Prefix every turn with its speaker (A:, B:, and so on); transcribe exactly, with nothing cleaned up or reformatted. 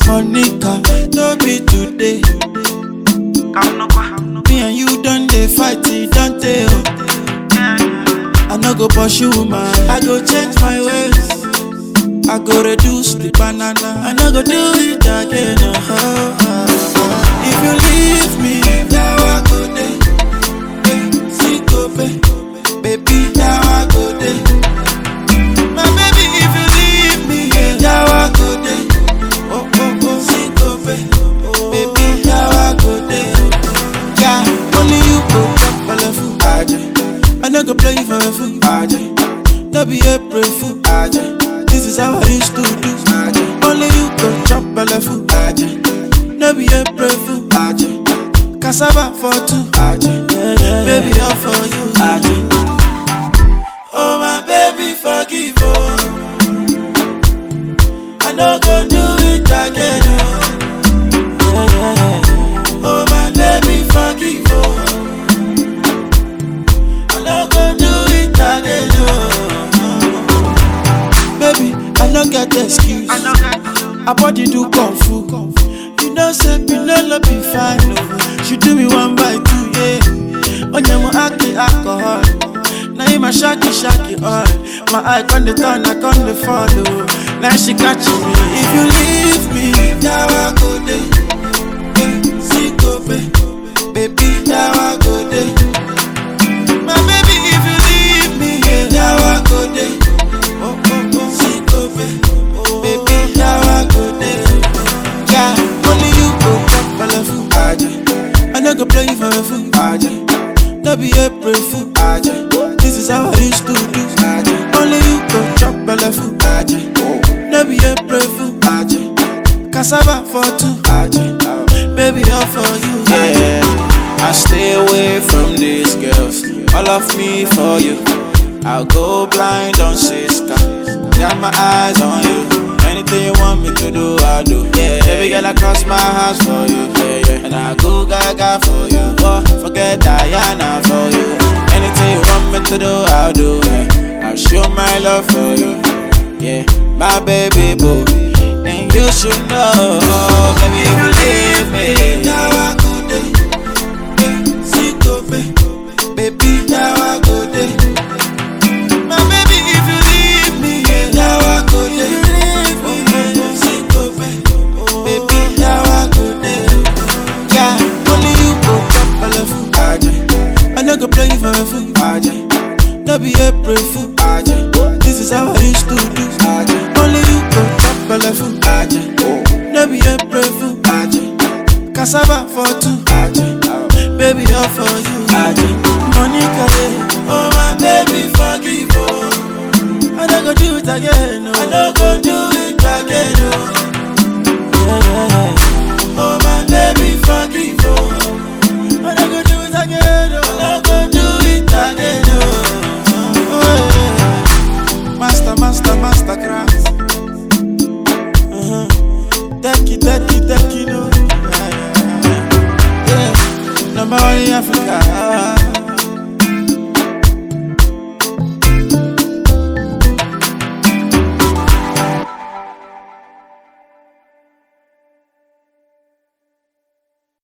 A: Monica, no be today. Me and you done dey fight, it don't tell. I no go pursue man, I go change my ways. I go reduce the banana, I no go do it again. Oh, oh, oh. If you leave me, now I go there. See go baby, baby, now I go there. My baby, if you leave me, now I go there. Oh oh oh, see go baby, baby, now I go there. Yeah, only you go drop my love, Aja. I no go play for a fool, Aja. No be April fool, Aja. This is how I used to do, Aja. Only you can chop a level, Aja. No be a fool, Aja. Cassava for two, Aja. Yeah, yeah, baby, all for you, Aja. Oh my baby, forgive oh. I no go do it again oh. Yeah, yeah. Oh my baby, forgive oh. I no go do it again oh. Baby, I no get excuse. I body do kung fu. You know, say Pinelo be fine. Oh. She do me one by two, yeah. On your aki alcohol. Now you my shaki shaki all. My eye on the turn, I on the follow. Now she catching me. If you leave me, now I go there. See go baby, now I go there. My baby, if you leave me, now I go there. Oh oh oh, see go baby, now I go there. Yeah, only you go drop my love, Aja. I no go play for a fool, Aja. No be April fool, Aja. This is how I used to do, Aja. Only you go drop my love, Aja. No be April fool, Aja. Cassava for two, Aja. Baby, all for you,
B: yeah. I stay away from these girls. All of me for you. I'll go blind on sister. Got my eyes on you. Anything you want me to do, I'll do. Yeah, every girl I cross my heart for you. Yeah, yeah. And I go gaga for you. Oh, forget Diana for you. Anything you want me to do, I'll do. Yeah. I'll show my love for you. Yeah, my baby boo. And you should know, baby, if you leave me,
A: now I go there. See go baby, now I go there. My baby, if you leave me, now I go there. See go baby, now I go there. Yeah, only you go drop my love, Aja. I no go play for a fool, Aja. No be April fool, Aja. This is how I used to do, Aja. Only you go drop my love, Aja. No be April fool, Aja. Cassava for two, Aja. Baby, all for you, Aja. Monica, oh my baby, forgive oh. I don't go do it again, no. I don't go do it again, no. Yeah, yeah, yeah. Oh my baby, forgive oh. I don't go do it again, no. I don't go do it again, no. Oh, yeah. Master, master, master craft. Uh-huh. Take it, take it, take it, no. Yeah, yeah, yeah. Number one in Africa.